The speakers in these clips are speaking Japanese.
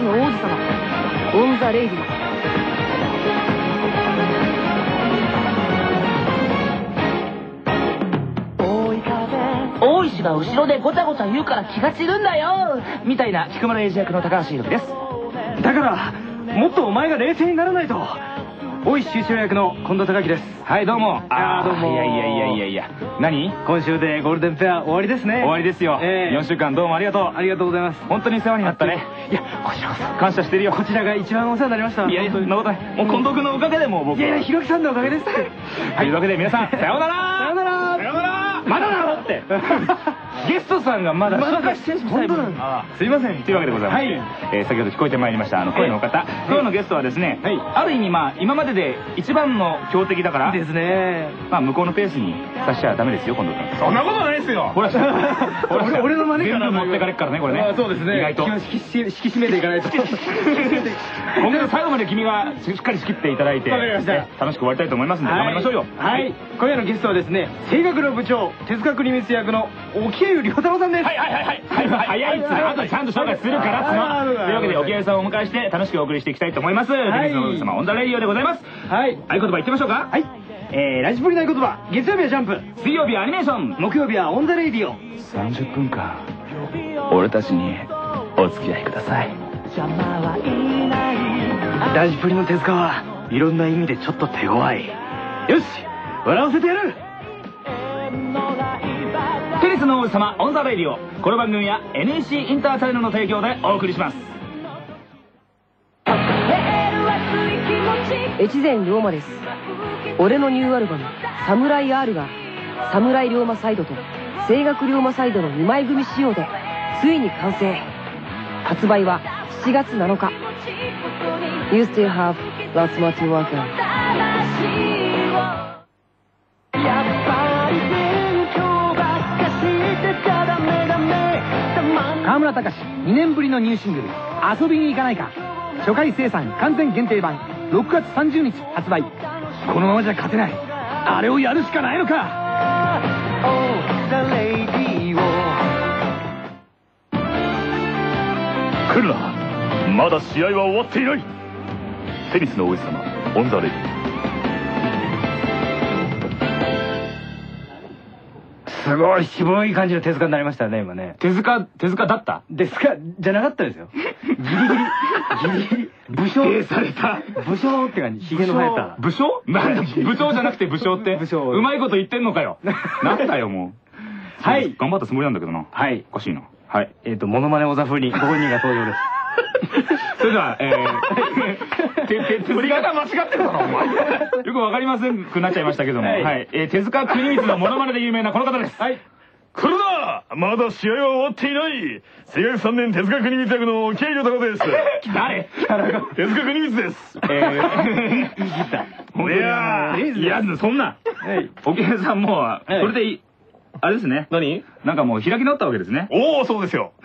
の王子様、オン・ザ・レイディ。 大石が後ろでごちゃごちゃ言うから気が散るんだよみたいな菊村英二役の高橋宏樹です。 だからもっとお前が冷静にならないと。大石秀一郎役の近藤孝樹です。 はい、どうも。 どうも。 いや。何？ 今週でゴールデンペア終わりですね。 終わりですよ。4週間どうもありがとう。 ありがとうございます。 本当に世話になったね。 いや、こちらこそ感謝してるよ。 こちらが一番お世話になりました。 いや、そんなことない。もう近藤君のおかげでもう僕。 いや、ひろきさんのおかげです。 というわけで皆さん、さようなら。 さようなら。 さようなら。まだだろって。ゲストさんがまだ本当なんだ。 すいません。というわけでございます。先ほど聞こえてまいりました声の方。今日のゲストはですね、ある意味今までで一番の強敵だからですね。 向こうのペースにさしちゃダメですよ、近藤君。そんなことないですよ。ほら、 俺の真似から全部持ってかれっからね、これね。 そうですね。 意外と引き締めていかないと。 今月最後まで君がしっかり仕切っていただいて、楽しく終わりたいと思いますので頑張りましょうよ。 はい。今夜のゲストはですね、声楽の部長、手塚国光役の沖合良太郎さんです。 早いっつうの、あとちゃんと紹介するからっつうの。というわけで沖合さんをお迎えして楽しくお送りしていきたいと思います。テニスの王子様オンザレイディオでございます。合言葉言ってみましょうか。 はい。ラジポリの合言葉、月曜日はジャンプ、 水曜日はアニメーション、 木曜日はオンザレイディオ。 30分間俺たちにお付き合いください。 ラジポリの手塚はいろんな意味でちょっと手強い。よし、笑わせてやる。 テニスの王子様オンザレイディオ。この番組は NEC インターチャネルの提供でお送りします。 越前龍馬です。俺のニューアルバム「サムライ R」がサムライ龍馬サイドと声楽龍馬サイドの2枚組仕様でついに完成。発売は7月7日。 You still have lots more to work on。 河村隆2年ぶりのニューシングル「遊びに行かないか」初回生産完全限定版6月30日発売。このままじゃ勝てない。あれをやるしかないのか。 来るな、まだ試合は終わっていない。テニスの王子様オンザレイディ。 すごい渋い感じの手塚になりましたね、今ね。 手塚だった？ 手塚じゃなかったですよ。ギリギリ武将された武将って感じ。ひげの生えた武将？部長じゃなくて武将って。うまいこと言ってんのかよ。なんだよもう。はい、頑張ったつもりなんだけどな。はい、おかしいな。はい、 モノマネ小沢風にご本人が登場です。 それでは振り方間違ってるだろお前。よくわかりませんくなっちゃいましたけども、手塚国光のモノマネで有名なこの方です。 来るな、まだ試合は終わっていない。声楽3年手塚国光役の沖合良太郎です。 誰？ 手塚国光です。 いやそんな沖合さんもうそれでいい。あれですね。 何？ なんかもう開き直ったわけですね。 おお、そうですよ。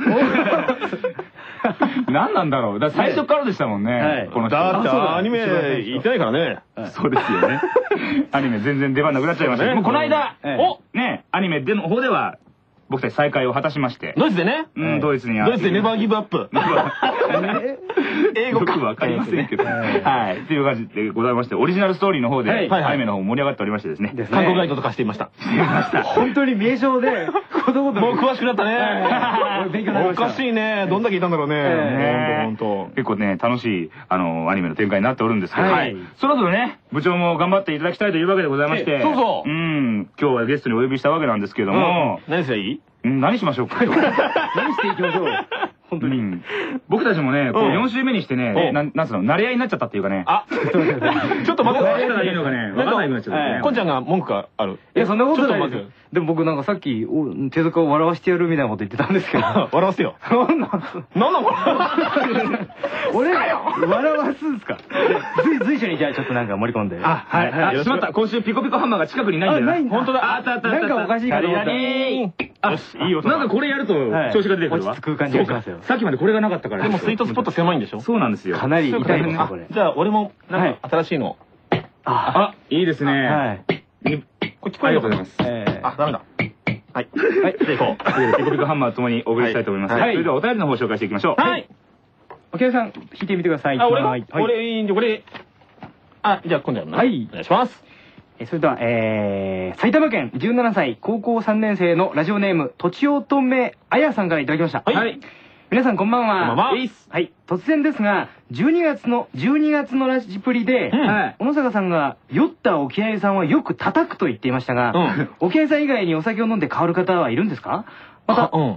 何なんだろう。だ最初からでしたもんね。この人。 だってアニメ行ってないからね。 そうですよね。アニメ全然出番なくなっちゃいました。もうこの間アニメでの方では僕たち再会を果たしまして。 ドイツでね。 ドイツでネバーギブアップ。 英語かわかりませんけど。はい。という感じでございまして、オリジナルストーリーの方でアニメの方盛り上がっておりましてですね。 観光ガイドとかしていました。 本当に名称でもう詳しくなったね。おかしいね。どんだけいたんだろうね。本当。 結構ね楽しいアニメの展開になっておるんですけど、そろそろね部長も頑張っていただきたいというわけでございまして、 そうそう。 今日はゲストにお呼びしたわけなんですけども、 何すればいい？ 何しましょうか。 何していきましょう。 本当に僕たちもねこう4週目にしてねなんつうの慣れ合いになっちゃったっていうかね。 ちょっと待って。 どうしたらいいのかね分かんなくなっちゃったね。 こんちゃんが文句がある？ いやそんなことないですよ。でも僕なんかさっき手塚を笑わしてやるみたいなこと言ってたんですけど。 笑わせよ。なんなの？ 俺笑わすんすか？随所にじゃあちょっとなんか盛り込んで。 はい。しまった。今週ピコピコハンマーが近くにないんだよな。本当だ。あった。 なんかおかしいかと思った。 よし、いいよ。なんかこれやると調子が出てくるわ。 落ち着く感じがしますよ。 さっきまでこれがなかったから。 でもスイートスポット狭いんでしょ？ そうなんですよ。 かなり痛いですねこれ。 じゃあ俺もなんか新しいの。 いいですね。 これ聞こえる。ありがとうございます。ダメだ。はい。じゃあ行こう。 ピコピコハンマーともにお送りしたいと思います。それではお便りの方を紹介していきましょう。はい。 沖縄さん、弾いてみてください。 あ、俺がはい俺、あ、じゃあ今度やるのね。 はい。 お願いします。 それでは、埼玉県17歳高校3年生のラジオネーム、とちおとめあやさんからいただきました。 はい。 皆さんこんばんは。 こんばんは。 はい。突然ですが、12月のラジプリで、小野坂さんが酔った沖合さんはよく叩くと言っていましたが、沖合さん以外にお酒を飲んで変わる方はいるんですか？また、はい。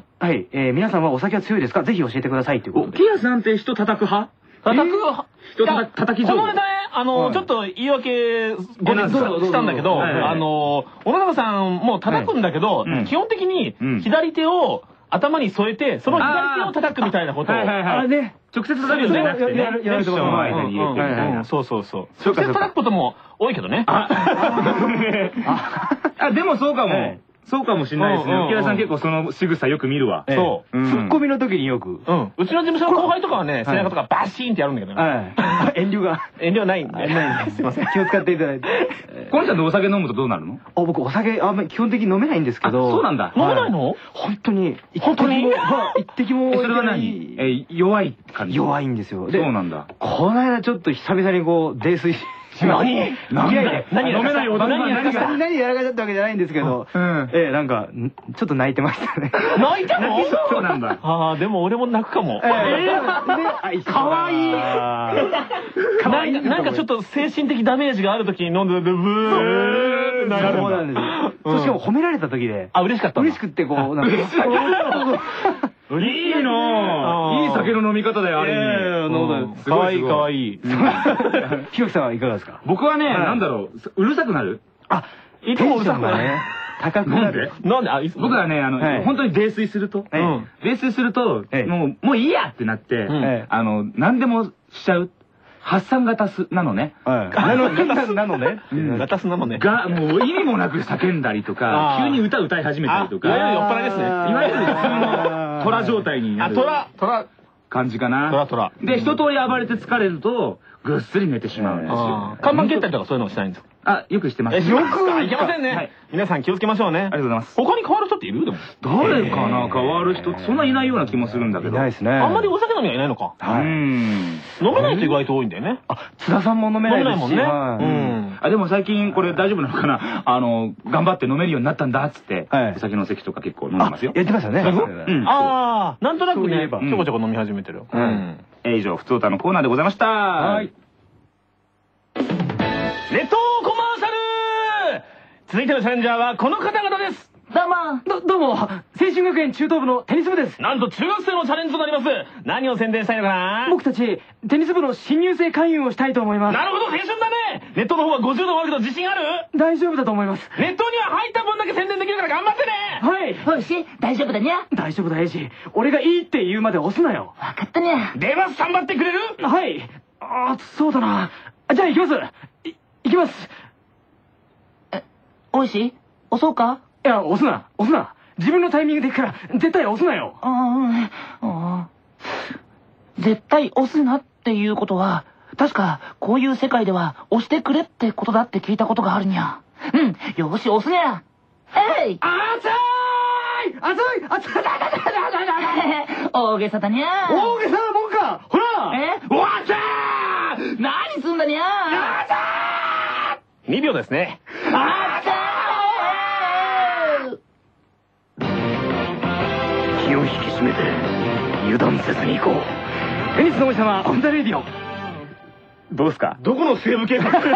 皆さんはお酒は強いですか？ぜひ教えてくださいということで。 沖合さんって人叩く派？ 叩く人叩き上手。 この間ね、ちょっと言い訳後日したんだけど、小野坂さんも叩くんだけど、基本的に左手を頭に添えて、その左手を叩くみたいなことを。 あれね、 直接叩くんじゃなくてね。 やるところの間に。 そう。直接叩くことも多いけどね。 でもそうかも。そうかもしれないですね。沖縄さん結構その仕草よく見るわ。 そう。 ツッコミの時によく。 うちの事務所の後輩とかはね、背中とかバシーンってやるんだけどね。 遠慮ないんで。 すいません。気を使っていただいて。 このちゃんとお酒飲むとどうなるの？ 僕お酒あんまり基本的に飲めないんですけど。 そうなんだ。 飲めないの？ 本当に。一滴も。 それは何？弱い感じ？ 弱いんですよ。 そうなんだ。 この間ちょっと久々にこう泥酔何飲めない男が何やらかしたわけじゃないんですけど、なんかちょっと泣いてましたね。 泣いたの？ そうなんだ。 ああ、でも俺も泣くかも。 かわいい。 なんかちょっと精神的ダメージがある時に飲んでブーってなる。 そうなんですよ。しかも褒められた時で。 あ、嬉しかった。 嬉しくってこうなんか。 いいの。いい酒の飲み方だよ、ある意味。 かわいいかわいい。 ひろきさんはいかがですか？ 僕はね、なんだろう、うるさくなる？ いつもうるさくなる。 高くなる。 なんで？ 僕はね、本当に泥酔すると、もういいやってなって、何でもしちゃう。発散型なのね。 なのね。 ガタスなのね。 が、もう意味もなく叫んだりとか、急に歌歌い始めたりとか。 いわゆる酔っ払いですね。いわゆる普通の虎状態になる。 虎感じかな。 虎。 で、一通り暴れて疲れると、ぐっすり寝てしまうんですよ。 看板蹴ったりとかそういうのをしないんですか？ よくしてます。 よくいけませんね。皆さん気をつけましょうね。 ありがとうございます。 他に変わる人っている？でも。 誰かな、変わる人ってそんないないような気もするんだけど。 いないですね。 あんまりお酒飲みはいないのか。飲めない人意外と多いんだよね。 津田さんも飲めないですし。 飲めないもんね。 でも最近これ大丈夫なのかな、頑張って飲めるようになったんだっつって、お酒の席とか結構飲んでますよ。 やってましたね。 なんとなくね、ちょこちょこ飲み始めてる。 以上、ふつおたのコーナーでございました。はい。 ネットコマーシャル。続いてのチャレンジャーはこの方々です。 どうも、青春学園中等部のテニス部です。 なんと中学生のチャレンジとなります。何を宣伝したいのかな？ 僕たち、テニス部の新入生勧誘をしたいと思います。 なるほど、青春だね。ネットの方は50度もあるけど自信ある？ 大丈夫だと思います。 ネットには入った分だけ宣伝できるから頑張ってね。 はい。 おいし、大丈夫だにゃ。 大丈夫だ、エイジ。俺がいいって言うまで押すなよ。 わかったにゃ。 出ます、頑張ってくれる？ はい。そうだな。じゃあ行きます。行きます。 おいし、押そうか？ いや、押すな。自分のタイミングで行くから、絶対押すなよ。 絶対押すなっていうことは、確かこういう世界では押してくれってことだって聞いたことがあるにゃ。よし、押すにゃ。えい！熱い大げさだにゃ。 大げさなもんか。ほら。 わっしゃー！何すんだにゃー！2秒ですね。 気を引き締めて油断せずに行こう。テニスの王様オンザレディオ。 どうすか？ どこの西部警察？ ど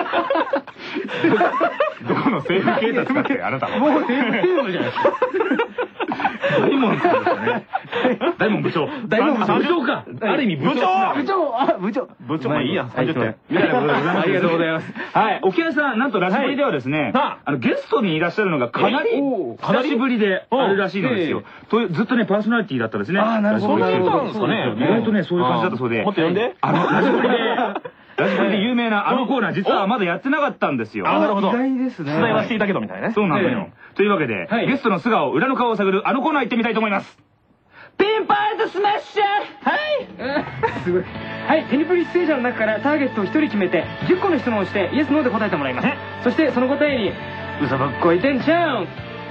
この西部警察かってあなたの。 もう西部じゃないですか。 大門さんですね。大門部長。 大門部長か。ある意味部長。 部長。まあいいや。30点。 ありがとうございます。 はい。沖縄さん、なんとラジブリではですね、ゲストにいらっしゃるのがかなり久しぶりであるらしいのですよ。ずっとね、パーソナリティだったですね。 なるほど。そういうことなんですかね。 意外とね、そういう感じだったそうで。 もっと呼んで。 ラジブリで有名なあのコーナー、実はまだやってなかったんですよ。 なるほど。 意外ですね。 取材はしていたけどみたいなね。 そうなのよ。というわけで、ゲストの素顔、裏の顔を探るあのコーナー行ってみたいと思います。 ピンポイントスマッシュ。 はい。すごい。はい、テニプリ出演者の中からターゲットを1人決めて10個の質問をしてイエスノーで答えてもらいます。そしてその答えに嘘ばっこいてんちゃうん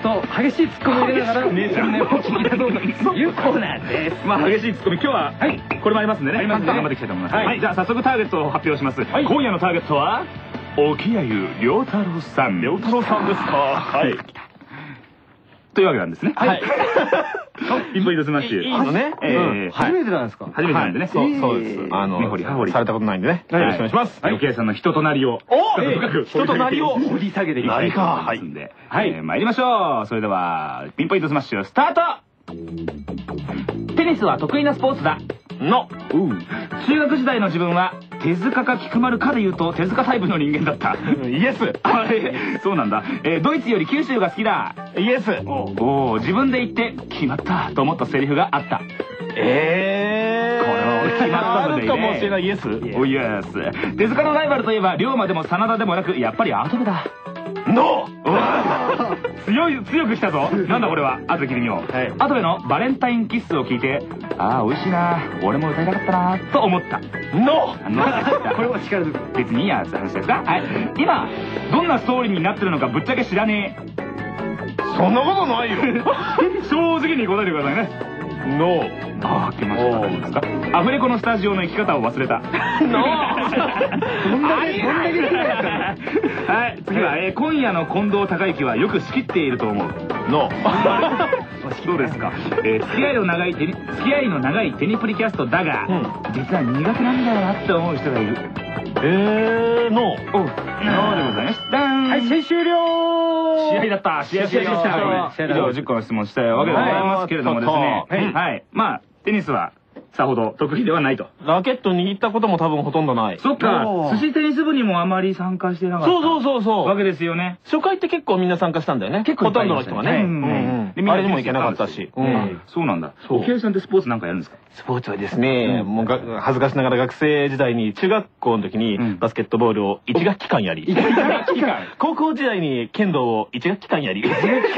と激しいツッコミを入れながら本音を聞き出そうというコーナーです。 まあ激しいツッコミ、今日はこれもありますんでね、頑張っていきたいと思います。はい、じゃあ早速ターゲットを発表します。今夜のターゲットは沖谷良太郎さん。良太郎さんですか。はい。というわけなんですね。はい。ピンポイントスマッシュ。 いいのね。 初めてなんですか。 初めてなんでね。 そうです。根掘り葉掘りされたことないんでね。よろしくお願いします。 沖谷さんの人となりを人となりを掘り下げていきたいと思いますんで、参りましょう。それではピンポイントスマッシュスタート。テニスは得意なスポーツだの。中学時代の自分は手塚か菊丸かで言うと手塚タイプの人間だった。イエス。あれ、そうなんだ。ドイツより九州が好きだ。イエス。おお、自分で言って決まったと思ったセリフがあった。これは決まったのでね。あるかもしれない。イエス。おイエス。手塚のライバルといえば龍馬でも真田でもなくやっぱり跡部だ。ノー。強くきたぞ。なんだこれは。後で聞いてみよう。跡部のバレンタインキッスを聞いて、ああ美味しいな、俺も歌いたかったなと思った。ノー。 これも力ずく。 別にいいやって話ですか。はい。今どんなストーリーになってるのかぶっちゃけ知らねえ。 そんなことないよ。 正直に答えてくださいね。ノー。ああ、来ました。大丈夫ですか。アフレコのスタジオの生き方を忘れた。ノー。どんだけはい、次は今夜の近藤孝之はよく仕切っていると思う。ノー。どうですか。付き合いの長いテニプリキャストだが、実は苦手なんだよなって思う人がいる。ノー。ノーでございました。 はい、試合終了。 試合だった。試合でした。以上10個の質問したわけでございますけれどもですね。はい。まあテニスはさほど得意ではないと。 ラケット握ったことも多分ほとんどない。 そっか。寿司テニス部にもあまり参加してなかった。そうわけですよね。 初回って結構みんな参加したんだよね。結構ほとんどの人がね。あれにも行けなかったし。 そうなんだ。沖合さんってスポーツなんかやるんですか。 スポーツはですね、もう恥ずかしながら学生時代に中学校の時にバスケットボールを1学期間やり、高校時代に剣道を1学期間やり。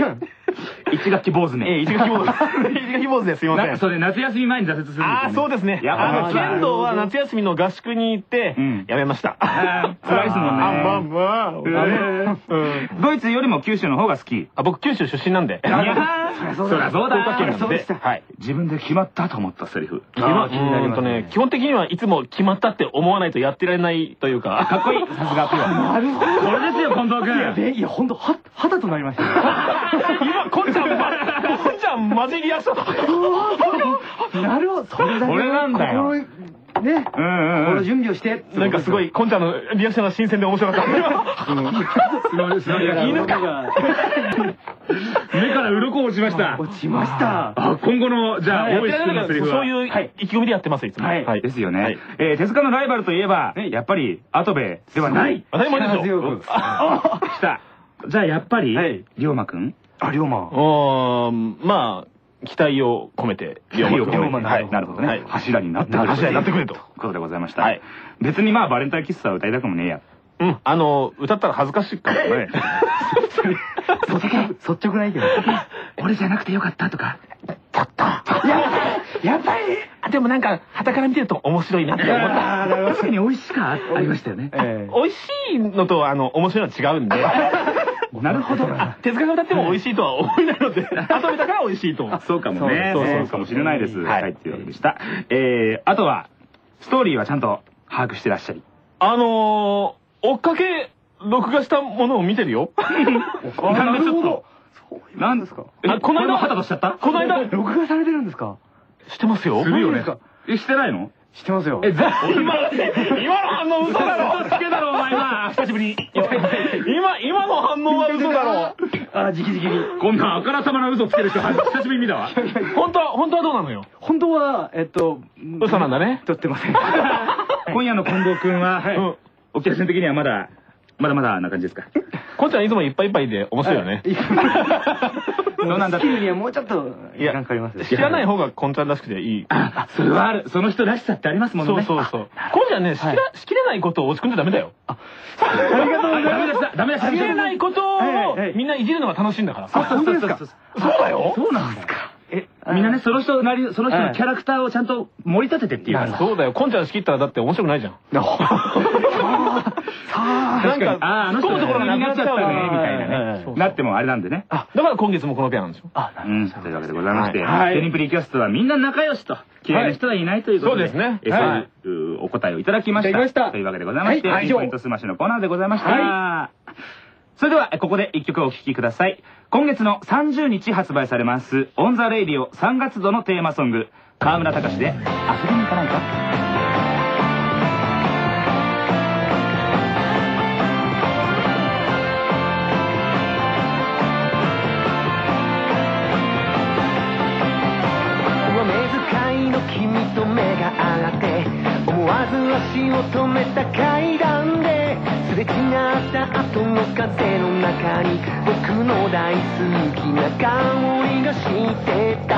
1学期坊主ね。 1学期坊主。1学期坊主ですいません。 それ夏休み前に挫折するんですよ。ああ、そうですね。 剣道は夏休みの合宿に行ってやめました。 辛いですもんね。ドイツよりも九州の方が好き。 僕九州出身なんで。 そりゃそうだ。福岡県なんで。自分で決まったと思ったセリフ。 基本的にはいつも決まったって思わないとやってられないというか。 かっこいい。さすが。なるほど。これですよ近藤君。 いや本当肌となりました。 今こんちゃんマジリアクション。 なるほど。それなんだよ。 ね。この準備をして。 なんかすごいこんちゃんのリアクションが新鮮で面白かった。 犬が目から鱗落ちました。 落ちました。 今後のじゃあ大石君のセリフはそういう意気込みでやってますいつも。 はいですよね。手塚のライバルといえばやっぱり跡部ではない。 当たり前でしょ。 来た。じゃあやっぱり龍馬くん。 龍馬。 まあ期待を込めて龍馬。 なるほどね。柱になってくれということでございました。別にまあバレンタインキッスは歌いたくもねえや。 歌ったら恥ずかしいからね。 率直な意見。 俺じゃなくてよかったとか。 ちょっと。やっぱり。でもなんか傍から見てると面白いなって思った。 確かに美味しかありましたよね。 美味しいのと面白いのは違うんで。 なるほど。 手塚が歌っても美味しいとは思えないので、後でだから美味しいと。 そうかもね。そうかもしれないです。はい、っていうわけでした。あとはストーリーはちゃんと把握してらっしゃり。 追っかけ録画したものを見てるよ。 なんでちょっと。なんですか。この間旗としちゃった。 この間録画されてるんですか。 してますよ。 するよね。してないの。 してますよ。 今の反応嘘だろ。 嘘つけだろお前は。久しぶりに。 今の反応は嘘だろ。 あ、直々に。 こんなあからさまな嘘つける人久しぶりに見たわ。 本当はどうなのよ。 本当は嘘なんだね。 撮ってません。 今夜の近藤君は沖合さん的にはまだな感じですか。 こんちゃんいつもいっぱいいっぱいで面白いよね。 そうなんだ。好きにはもうちょっと時間かかります。 知らない方がこんちゃんらしくていい。 それはある。その人らしさってありますもんね。 そう。こんちゃんね、しきれないことを落ち込んじゃダメだよ。 ありがとうございます。 ダメだ。しきれないことをみんないじるのが楽しいんだから。 本当ですか。 そうだよ。 そうなんですか。みんなね、その人のキャラクターをちゃんと盛り立ててっていうか。 そうだよ。こんちゃん仕切ったらだって面白くないじゃん。 なんか、 あの人のところがなくなっちゃったね、みたいなね。なってもあれなんでね。 だから今月もこのペアなんですよ。 というわけでございまして、テニプリキャストはみんな仲良しと、嫌いな人はいないということで、そういうお答えをいただきました。というわけでございまして、ピンポイントスマッシュのコーナーでございました。それでは、ここで一曲お聴きください。今月の30日発売されます、オンザレイディオ3月度のテーマソング、河村隆で、遊びに行かないか？ 君と目が合って思わず足を止めた階段ですれ違った後の風の中に僕の大好きな香りがしてた。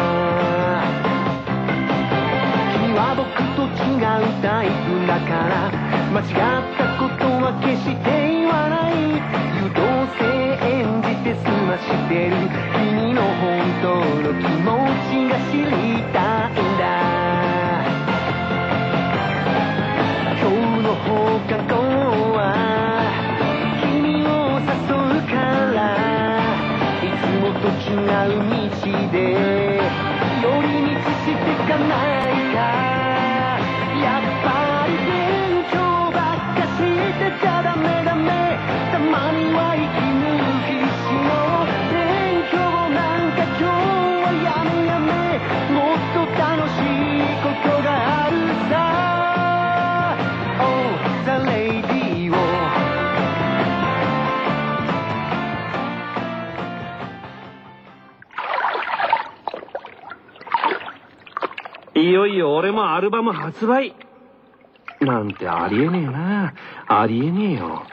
君は僕と違うタイプだから間違ったことは決して言わない。優等生演じて済ましてる君の本当の気持ちが知りたいんだ。今日の放課後は君を誘うからいつもと違う道で寄り道してかないか。やっぱり勉強ばっかしてちゃダメダメ。たまには息抜きしよう。勉強なんか今日はやめやめ。もっと楽しいことがあるさ。Oh, the lady をいよいよ俺もアルバム発売なんてありえねえな。ありえねえよ。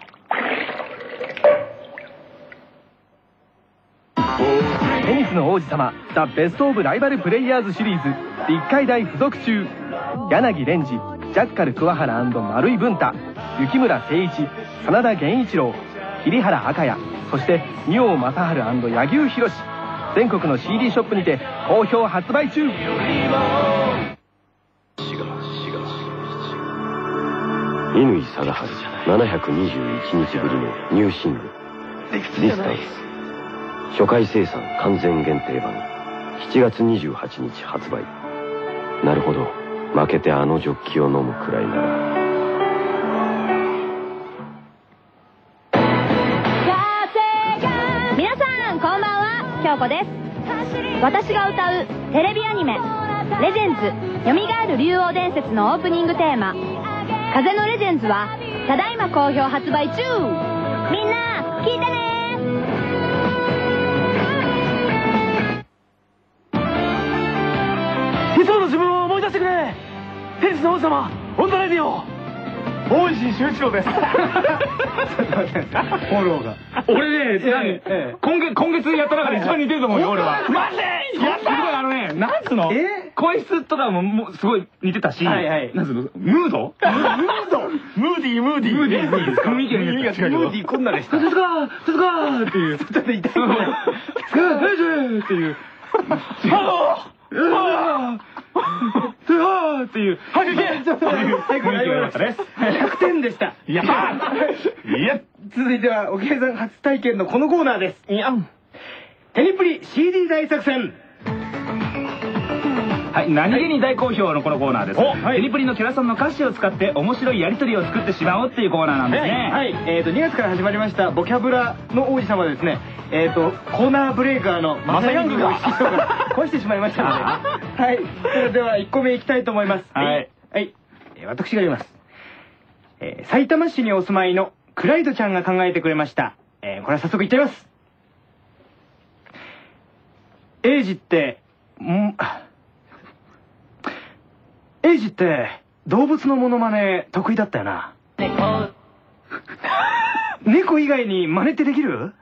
テニスの王子様ザ・ベスト・オブ・ライバル・プレイヤーズシリーズ1回大付属中。柳蓮司、ジャッカル桑原丸井文太、雪村誠一、真田源一郎、桐原赤也、そして仁王正治柳生博。全国の CD ショップにて好評発売中。 乾貞治721日ぶりのニューシングル「ディスタンス」初回生産完全限定版7月28日発売。なるほど、負けてあのジョッキを飲むくらいなら。 皆さんこんばんは、京子です。私が歌うテレビアニメ「レジェンズよみがえる竜王伝説」のオープニングテーマ「風のレジェンズ」はただいま好評発売中。みんな聞いてね。 いつもの自分を思い出してくれ。テニスの王様オンザレディオ大石修一郎です。ちょっと待ってフォローが。 俺ね、今月やった中で一番似てると思うよ、俺は。 マジでやった。 すごいなんつうの声質とかもすごい似てたし、なんつうのムードムーディー雰囲気が違うけど。ムーディーこんなでした。ですかーっていう。ちょっと痛い。ですかーっていう。っていう。はい、最高に良かったです。100点でした。いや、続いては、お客さん初体験のこのコーナーです。テニプリ CD 大作戦。はい、何気に大好評のこのコーナーです。テニプリのキャラソンの歌詞を使って面白いやりとりを作ってしまおうっていうコーナーなんですね。はい、2月から始まりましたボキャブラの王子様ですね。コーナーブレーカーのマサヤングが壊してしまいましたので。はい、それでは1個目いきたいと思います。はい。私が言います。埼玉市にお住まいのクライドちゃんが考えてくれました。これは早速いっちゃいます。エイジって動物のモノマネ得意だったよな。猫以外に真似ってできる？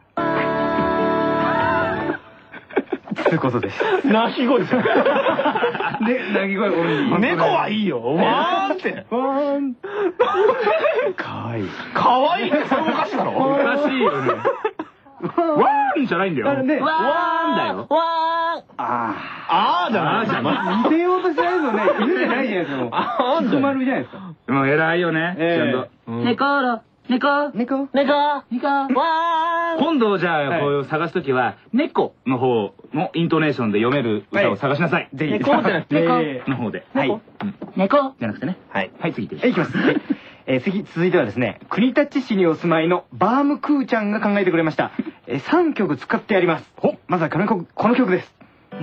ということです。鳴き声じゃん。鳴き声多い。猫はいいよ。ワーンって。ワーン。かわいい。かわいい。それおかしいだろ。おかしいよね。ワーンじゃないんだよ。ワーンだよ。ワーン。 あーじゃないじゃん。 似せようとしてないのね。犬じゃないじゃないですか。もう。 あーじゃない。 丸じゃないですか。 もう偉いよね。ちゃんと。 猫ろ、猫、 猫猫、猫、わー。 今度じゃあ、こういう探すときは、猫の方のイントネーションで読める歌を探しなさい。 ぜひ。 猫じゃなくて、 の方で。 はい。 猫。 じゃなくてね。 はい。 はい、次行って。 いきます。次、続いてはですね、国立市にお住まいのバームクーちゃんが考えてくれました。3曲使ってやります。まずはこの曲です。はい、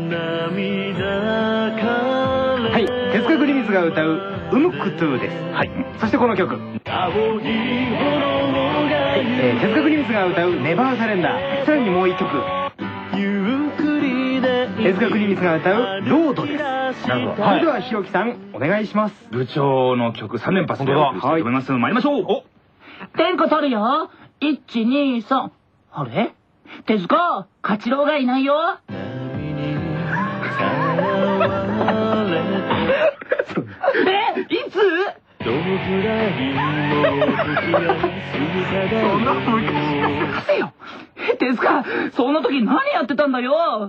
手塚国光が歌う「ウムクトゥ」です。はい。そしてこの曲。手塚国光が歌う「ネバーサレンダー」。さらにもう一曲。手塚国光が歌う「ロード」です。なるほど。それではひろきさんお願いします。 部長の曲3連発でお送りしたいと思います。参りましょう。 点呼取るよ。1、2、3。あれ手塚、勝ち郎がいないよ。いつ？そんな昔よ。手塚、そんな時何やってたんだよ。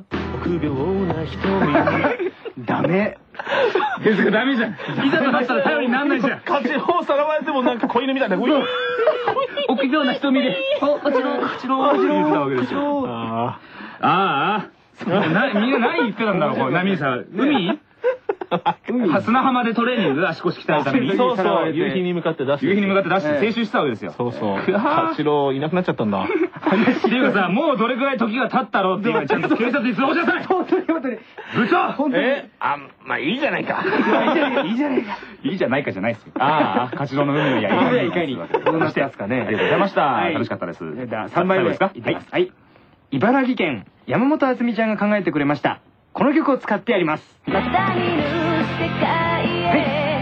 ダメ。 手塚ダメじゃん。いざとなったら頼りになんないじゃん。 勝ちをさらわれてもなんか子犬みたいな。 臆病な瞳で。勝ち郎、勝ち郎。 言ったわけですよ。ああ。みんな何言ってたんだろう、これ。波さん。海砂浜でトレーニング、足腰鍛えるために。 そうそう、夕日に向かって出して。 夕日に向かって出して青春したわけですよ。 そうそう。勝ち郎いなくなっちゃったんだ。 っていうかさ、もうどれくらい時が経ったろうっていうちゃんと警察に通報しなさい。 本当に本当に。 部長まあいいじゃないか。 いいじゃないか。 いいじゃないかじゃないですよ。ああ、勝ち郎の海のいかに。どうなってますかね。 ありがとうございました。楽しかったです。 3枚目ですか。はい。茨城県山本あつみちゃんが考えてくれました。この曲を使ってやります。はい。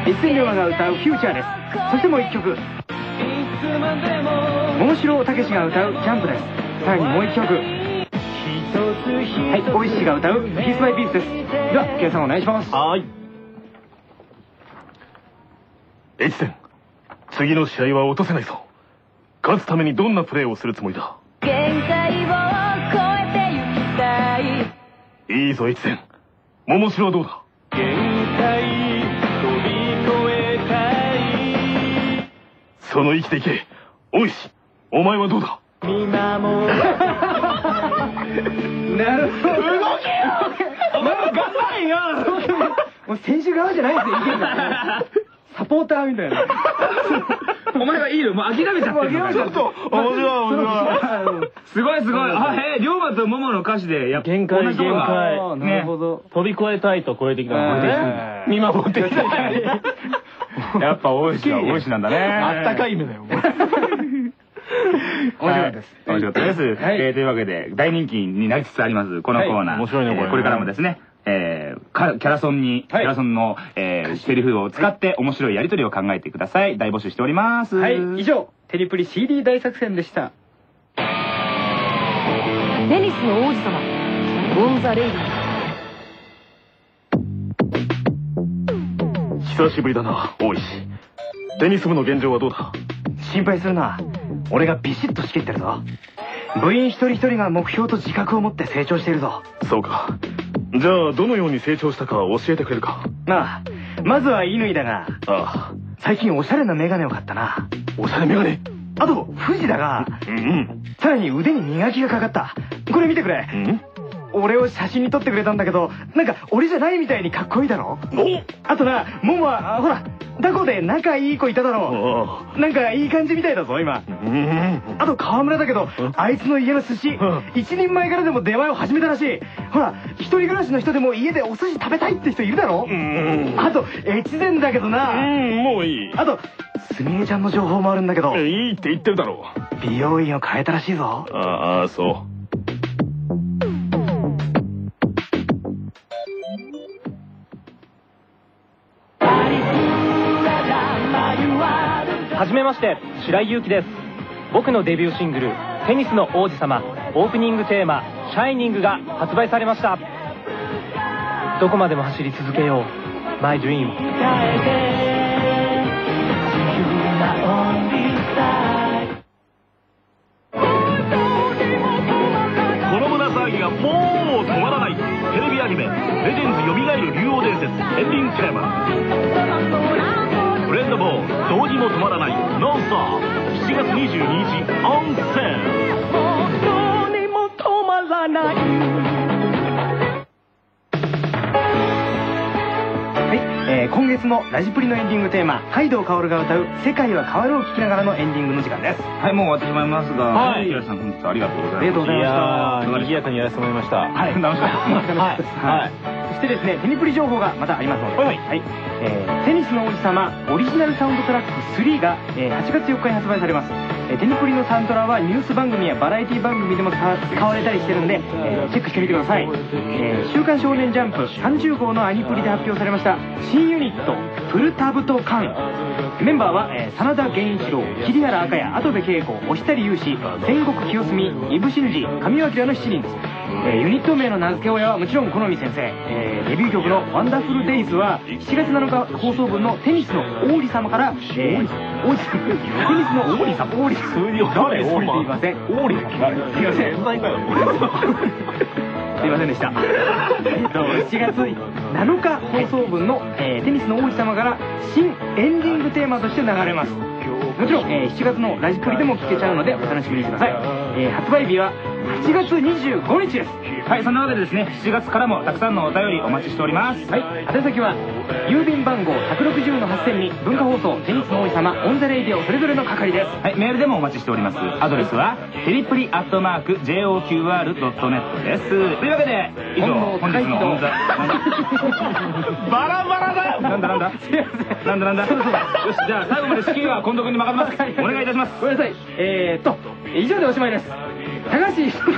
越前龍馬が歌うフューチャーです。そしてもう一曲。桃城武史が歌うジャンプです。さらにもう一曲。はい。大石が歌うピースバイピースです。では、皆さんお願いします。 はい。越前、次の試合は落とせないぞ。勝つためにどんなプレーをするつもりだ。限界を超えてゆきたい。いいぞ越前。桃城はどうだ。限界飛び越えたい。その生きていけ。おいし、お前はどうだ。見守る。なるほど。動けよ。お前も頑張れよ。 もう選手側じゃないですよ。サポーターみたいな。 お前はいいよ、もう諦めちゃってる。 面白い面白い。 すごいすごい。龍馬と桃の歌詞でやっぱ限界限界。 なるほど。 飛び越えたいと超えてきたのね。見守ってきた。 やっぱ大石は大石なんだね。 あったかい夢だよ。 面白かったです。 面白かったです。というわけで大人気になりつつありますこのコーナー。 面白いねこれ。 これからもですね。キャラソンのセリフを使って面白いやりとりを考えてください。大募集しております。 はい、以上テニプリ CD 大作戦でした。 テニスの王子様オン・ザ・レイディ。 久しぶりだな大石。テニス部の現状はどうだ。 心配するな。俺がビシッと仕切ってるぞ。部員一人一人が目標と自覚を持って成長しているぞ。 そうか。じゃあどのように成長したか教えてくれるか。 ああ、まずは乾だが、最近おしゃれなメガネを買ったな。 おしゃれメガネ。 あと藤田が、さらに腕に磨きがかかった。これ見てくれ。俺を写真に撮ってくれたんだけど、なんか俺じゃないみたいにかっこいいだろ。あとな、モモはほらダコで仲いい子いただろう。なんかいい感じみたいだぞ今。あと川村だけど、あいつの家の寿司一人前からでも出前を始めたらしい。ほら一人暮らしの人でも家でお寿司食べたいって人いるだろ。あと越前だけどな。 もういい。 あとすみれちゃんの情報もあるんだけど。 いいって言ってるだろう。美容院を変えたらしいぞ。 ああ、そう。 はじめまして、白井祐希です。僕のデビューシングル「テニスの王子様」オープニングテーマ「シャイニング」が発売されました。どこまでも走り続けよう My Dream。 この胸騒ぎがもう止まらないテレビアニメドボールどうにも止まらないノンストップ7月22日オンセール。 どうにも止まらない。 今月のラジプリのエンディングテーマ、ハイドウ薫が歌う「世界は変わる」を聞きながらのエンディングの時間です。 はい、もう終わってしまいますが、 はい、 平さん本日ありがとうございます。 ありがとうございました。 賑やかにやらせてもらいました。 はい、楽しかったです。はい。そしてですね、テニプリ情報がまたありますので、はい。テニスの王子様オリジナルサウンドトラック3が8月4日に発売されます。テニプリのサントラはニュース番組やバラエティ番組でも使われたりしてるんで、チェックしてみてください。週刊少年ジャンプ30号のアニプリで発表されました新ユニットプルタブトカン。メンバーは真田源一郎、桐原赤谷、跡部恵子、押谷雄志、戦国清澄、伊武真二、神尾明の7人です。ユニット名の名付け親はもちろん好み先生。デビュー曲の「ワンダフルデイズ」は7月7日放送分のテニスの王子様からテニスの王子様、王子様、普通に誰王子様、すいません、王子様、すいません、すいませんでした。7月7日放送分のテニスの王子様から新エンディングテーマとして流れます。もちろん7月のラジプリでも聴けちゃうのでお楽しみにしてください。発売日は8月25日です。 はい、そんなわけでですね、7月からもたくさんのお便りお待ちしております。 はい、宛先は郵便番号160-8000に文化放送テニスの王子様オンザレイディオそれぞれの係です。 はい、メールでもお待ちしております。アドレスはテリプリ@JOQR.net です。というわけで以上本日のオンザバラバラだよ。なんだよし、じゃあ最後まで仕切りは近藤君に任せます。お願いいたします。 ごめんなさい。以上でおしまいです。高橋ひとさんと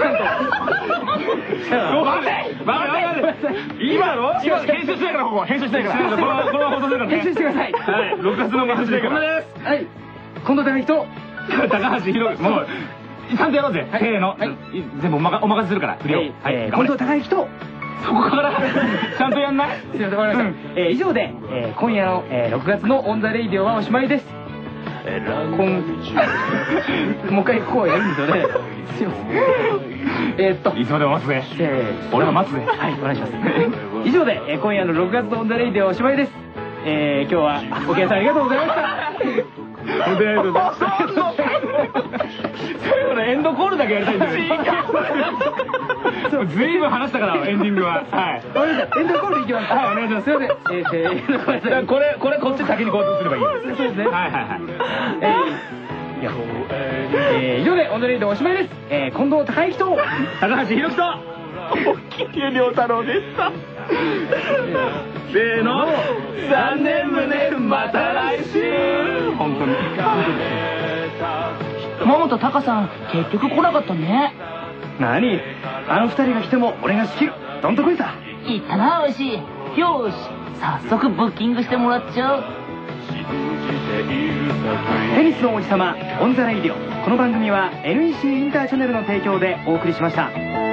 今の編集しないから、ここ編集しないから、この放送するから編集してください。 はい、6月の編集でこれです。 はい、近藤高木と高橋ひろ、もうちゃんとやろうぜ。せーの、全部お任せするから振りを。 近藤高木とそこからちゃんとやんない。 すいません、わかりました。以上で今夜の6月のオンザレイディオはおしまいです。もう一回こうやるんですよね。すいません。 いつまでも待つぜ。俺は待つぜ。 はい、お願いします。以上で今夜の6月のオンザレイディオはおしまいです。今日はお客さんありがとうございました。 本当にありがとうございました。最後のエンドコールだけやりたいんだよね。ずいぶん話したからエンディングは。はい。 エンドコールいきます。はい、お願いします。すいません。 これこっち先にこうすればいい。 そうですね。 はいはいはい。 以上でオンザレイディオおしまいです。近藤高之と高橋宏樹と桐生良太郎でした。せーの、残念胸また来週。本当に桃とタカさん結局来なかったね。 何、あの二人が来ても俺が仕切る。どんとこいさ。 言ったな、おいしい。よーし、早速ブッキングしてもらっちゃう。 テニスの王子様オンザレイディオ。この番組は NEC インターチャネルの提供でお送りしました。